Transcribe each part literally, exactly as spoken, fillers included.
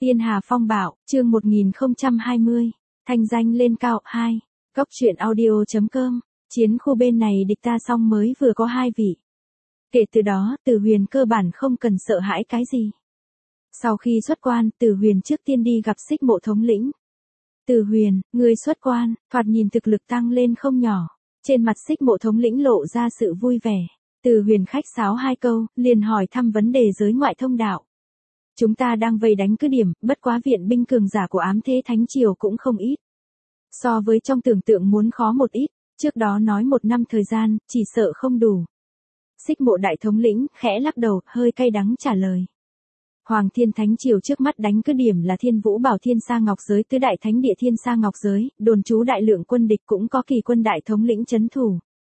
Tiên Hà Phong Bạo, chương một nghìn không trăm hai mươi. Thanh danh lên cao, hai. Cốc truyện audio.com. Chiến khu bên này địch ta xong mới vừa có hai vị. Kể từ đó, Từ Huyền cơ bản không cần sợ hãi cái gì. Sau khi xuất quan, Từ Huyền trước tiên đi gặp Xích Mộ thống lĩnh. Từ Huyền, người xuất quan, thoạt nhìn thực lực tăng lên không nhỏ. Trên mặt Xích Mộ thống lĩnh lộ ra sự vui vẻ. Từ Huyền khách sáo hai câu, liền hỏi thăm vấn đề giới ngoại thông đạo. Chúng ta đang vây đánh cứ điểm, bất quá viện binh cường giả của ám thế thánh triều cũng không ít. So với trong tưởng tượng muốn khó một ít, trước đó nói một năm thời gian, chỉ sợ không đủ. Xích Mộ đại thống lĩnh, khẽ lắc đầu, hơi cay đắng trả lời. Hoàng Thiên Thánh Triều trước mắt đánh cứ điểm là Thiên Vũ Bảo Thiên Sa Ngọc Giới tứ đại thánh địa Thiên Sa Ngọc Giới, đồn trú đại lượng quân địch cũng có kỳ quân đại thống lĩnh chấn thủ.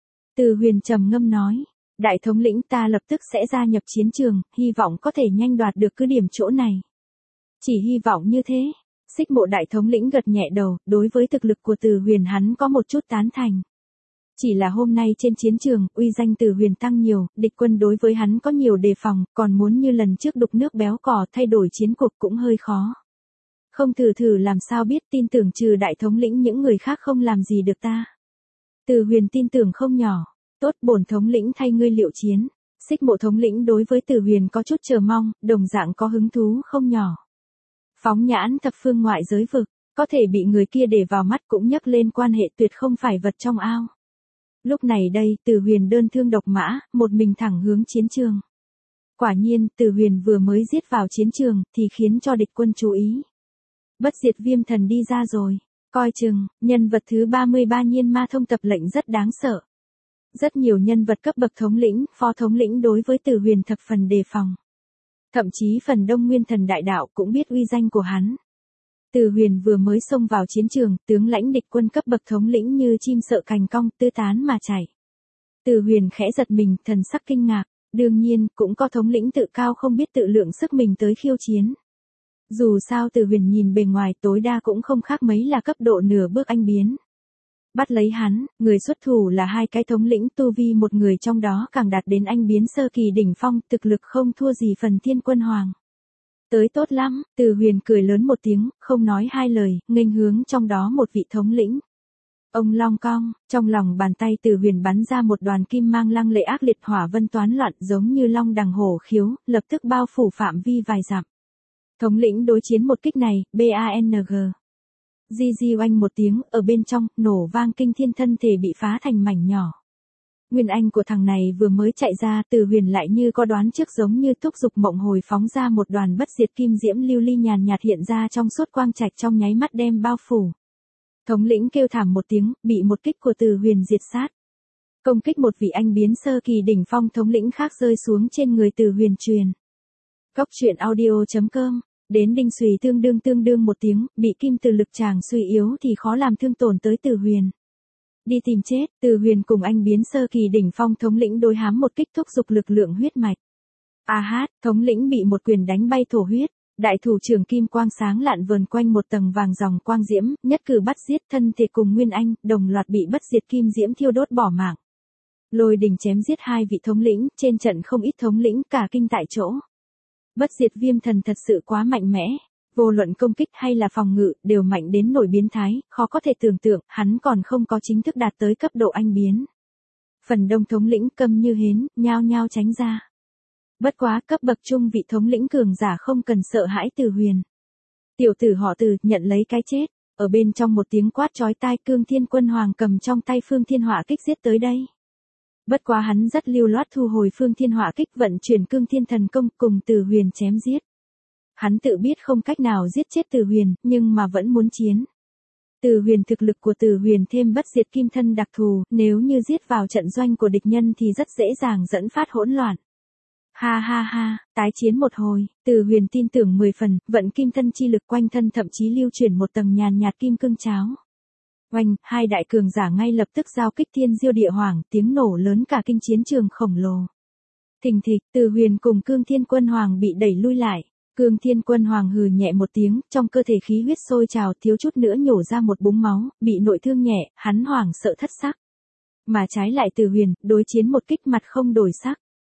Từ Huyền trầm ngâm nói. Đại thống lĩnh ta lập tức sẽ gia nhập chiến trường, hy vọng có thể nhanh đoạt được cứ điểm chỗ này. Chỉ hy vọng như thế. Xích Mộ đại thống lĩnh gật nhẹ đầu, đối với thực lực của Từ Huyền hắn có một chút tán thành. Chỉ là hôm nay trên chiến trường, uy danh Từ Huyền tăng nhiều, địch quân đối với hắn có nhiều đề phòng, còn muốn như lần trước đục nước béo cò thay đổi chiến cuộc cũng hơi khó. Không thử thử làm sao biết, tin tưởng trừ đại thống lĩnh những người khác không làm gì được ta. Từ Huyền tin tưởng không nhỏ. Tốt, bổn thống lĩnh thay ngươi liệu chiến. Xích Mộ thống lĩnh đối với Từ Huyền có chút chờ mong, đồng dạng có hứng thú không nhỏ. Phóng nhãn thập phương ngoại giới vực, có thể bị người kia để vào mắt cũng nhắc lên quan hệ tuyệt không phải vật trong ao. Lúc này đây, Từ Huyền đơn thương độc mã, một mình thẳng hướng chiến trường. Quả nhiên, Từ Huyền vừa mới giết vào chiến trường, thì khiến cho địch quân chú ý. Bất diệt viêm thần đi ra rồi. Coi chừng, nhân vật thứ ba mươi ba nhiên ma thông tập lệnh rất đáng sợ. Rất nhiều nhân vật cấp bậc thống lĩnh, phó thống lĩnh đối với Từ Huyền thập phần đề phòng. Thậm chí phần đông nguyên thần đại đạo cũng biết uy danh của hắn. Từ Huyền vừa mới xông vào chiến trường, tướng lãnh địch quân cấp bậc thống lĩnh như chim sợ cành cong, tứ tán mà chạy. Từ Huyền khẽ giật mình, thần sắc kinh ngạc, đương nhiên, cũng có thống lĩnh tự cao không biết tự lượng sức mình tới khiêu chiến. Dù sao Từ Huyền nhìn bề ngoài tối đa cũng không khác mấy là cấp độ nửa bước anh biến. Bắt lấy hắn, người xuất thủ là hai cái thống lĩnh tu vi, một người trong đó càng đạt đến anh biến sơ kỳ đỉnh phong, thực lực không thua gì phần Thiên Quân Hoàng. Tới tốt lắm, Từ Huyền cười lớn một tiếng, không nói hai lời, nghênh hướng trong đó một vị thống lĩnh. Ông long cong, trong lòng bàn tay Từ Huyền bắn ra một đoàn kim mang lăng lệ ác liệt, hỏa vân toán loạn giống như long đằng hổ khiếu, lập tức bao phủ phạm vi vài dặm. Thống lĩnh đối chiến một kích này, bang. Di di oanh một tiếng, ở bên trong, nổ vang kinh thiên, thân thể bị phá thành mảnh nhỏ. Nguyên anh của thằng này vừa mới chạy ra, Từ Huyền lại như có đoán trước, giống như thúc dục mộng hồi phóng ra một đoàn bất diệt kim diễm lưu ly nhàn nhạt hiện ra trong suốt quang trạch, trong nháy mắt đem bao phủ. Thống lĩnh kêu thảm một tiếng, bị một kích của Từ Huyền diệt sát. Công kích một vị anh biến sơ kỳ đỉnh phong thống lĩnh khác rơi xuống trên người Từ Huyền truyền. Cốc truyện audio.com. Đến đinh xùy tương đương tương đương một tiếng, bị kim từ lực tràng suy yếu thì khó làm thương tổn tới Từ Huyền. Đi tìm chết, Từ Huyền cùng anh biến sơ kỳ đỉnh phong thống lĩnh đối hám một kích, thúc dục lực lượng huyết mạch. A hát, thống lĩnh bị một quyền đánh bay thổ huyết, đại thủ trưởng kim quang sáng lạn vờn quanh một tầng vàng dòng quang diễm, nhất cử bắt giết, thân thể cùng Nguyên Anh, đồng loạt bị bất diệt kim diễm thiêu đốt bỏ mạng. Lôi đình chém giết hai vị thống lĩnh, trên trận không ít thống lĩnh cả kinh tại chỗ. Bất diệt viêm thần thật sự quá mạnh mẽ, vô luận công kích hay là phòng ngự, đều mạnh đến nổi biến thái, khó có thể tưởng tượng, hắn còn không có chính thức đạt tới cấp độ anh biến. Phần đông thống lĩnh câm như hến, nhao nhao tránh ra. Bất quá, cấp bậc trung vị thống lĩnh cường giả không cần sợ hãi Từ Huyền. Tiểu tử họ Từ, nhận lấy cái chết, ở bên trong một tiếng quát chói tai, Cương Thiên Quân Hoàng cầm trong tay Phương Thiên Hỏa Kích giết tới đây. Bất quá hắn rất lưu loát thu hồi Phương Thiên Hỏa Kích, vận chuyển Cương Thiên Thần Công cùng Từ Huyền chém giết. Hắn tự biết không cách nào giết chết Từ Huyền, nhưng mà vẫn muốn chiến. Từ Huyền thực lực của Từ Huyền thêm bất diệt kim thân đặc thù, nếu như giết vào trận doanh của địch nhân thì rất dễ dàng dẫn phát hỗn loạn. Ha ha ha, tái chiến một hồi, Từ Huyền tin tưởng mười phần, vận kim thân chi lực quanh thân, thậm chí lưu chuyển một tầng nhàn nhạt kim cương cháo. Oanh, hai đại cường giả ngay lập tức giao kích, thiên diêu địa hoàng, tiếng nổ lớn cả kinh chiến trường khổng lồ. Thình thịch, Từ Huyền cùng Cương Thiên Quân Hoàng bị đẩy lui lại. Cương Thiên Quân Hoàng hừ nhẹ một tiếng, trong cơ thể khí huyết sôi trào, thiếu chút nữa nhổ ra một búng máu, bị nội thương nhẹ, hắn hoảng sợ thất sắc. Mà trái lại Từ Huyền, đối chiến một kích mặt không đổi sắc.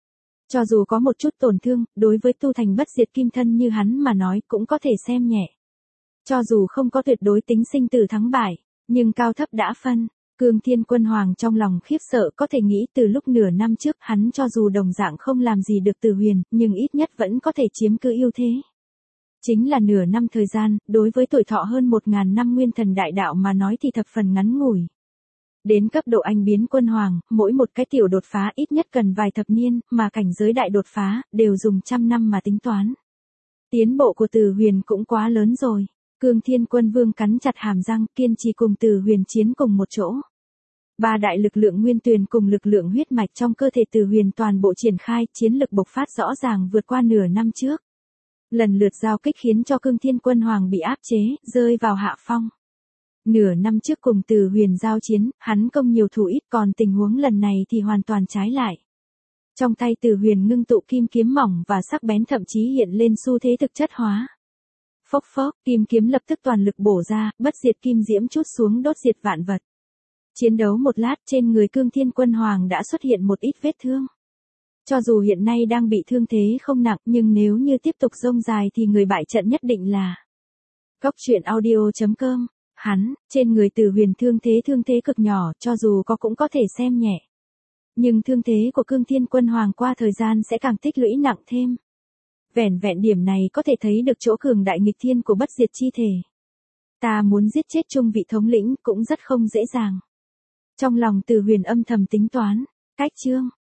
Cho dù có một chút tổn thương, đối với tu thành bất diệt kim thân như hắn mà nói cũng có thể xem nhẹ. Cho dù không có tuyệt đối tính sinh tử thắng bại, nhưng cao thấp đã phân. Cương Thiên Quân Hoàng trong lòng khiếp sợ có thể nghĩ từ lúc nửa năm trước hắn cho dù đồng dạng không làm gì được Từ Huyền, nhưng ít nhất vẫn có thể chiếm cứ ưu thế. Chính là nửa năm thời gian, đối với tuổi thọ hơn một ngàn năm nguyên thần đại đạo mà nói thì thập phần ngắn ngủi. Đến cấp độ anh biến quân hoàng, mỗi một cái tiểu đột phá ít nhất cần vài thập niên, mà cảnh giới đại đột phá, đều dùng trăm năm mà tính toán. Tiến bộ của Từ Huyền cũng quá lớn rồi. Cương Thiên Quân Vương cắn chặt hàm răng, kiên trì cùng Từ Huyền chiến cùng một chỗ. Ba đại lực lượng nguyên tuyền cùng lực lượng huyết mạch trong cơ thể Từ Huyền toàn bộ triển khai, chiến lực bộc phát rõ ràng vượt qua nửa năm trước. Lần lượt giao kích khiến cho Cương Thiên Quân Hoàng bị áp chế, rơi vào hạ phong. Nửa năm trước cùng Từ Huyền giao chiến, hắn công nhiều thủ ít, còn tình huống lần này thì hoàn toàn trái lại. Trong tay Từ Huyền ngưng tụ kim kiếm mỏng và sắc bén thậm chí hiện lên xu thế thực chất hóa. Phốc phốc, kim kiếm lập tức toàn lực bổ ra, bất diệt kim diễm chút xuống đốt diệt vạn vật. Chiến đấu một lát, trên người Cương Thiên Quân Hoàng đã xuất hiện một ít vết thương. Cho dù hiện nay đang bị thương thế không nặng, nhưng nếu như tiếp tục rông dài thì người bại trận nhất định là. Cốc truyện audio chấm com. Hắn, trên người Từ Huyền thương thế thương thế cực nhỏ, cho dù có cũng có thể xem nhẹ. Nhưng thương thế của Cương Thiên Quân Hoàng qua thời gian sẽ càng tích lũy nặng thêm. Vẻn vẹn điểm này có thể thấy được chỗ cường đại nghịch thiên của bất diệt chi thể. Ta muốn giết chết Trung vị thống lĩnh cũng rất không dễ dàng. Trong lòng Từ Huyền âm thầm tính toán, cách chương.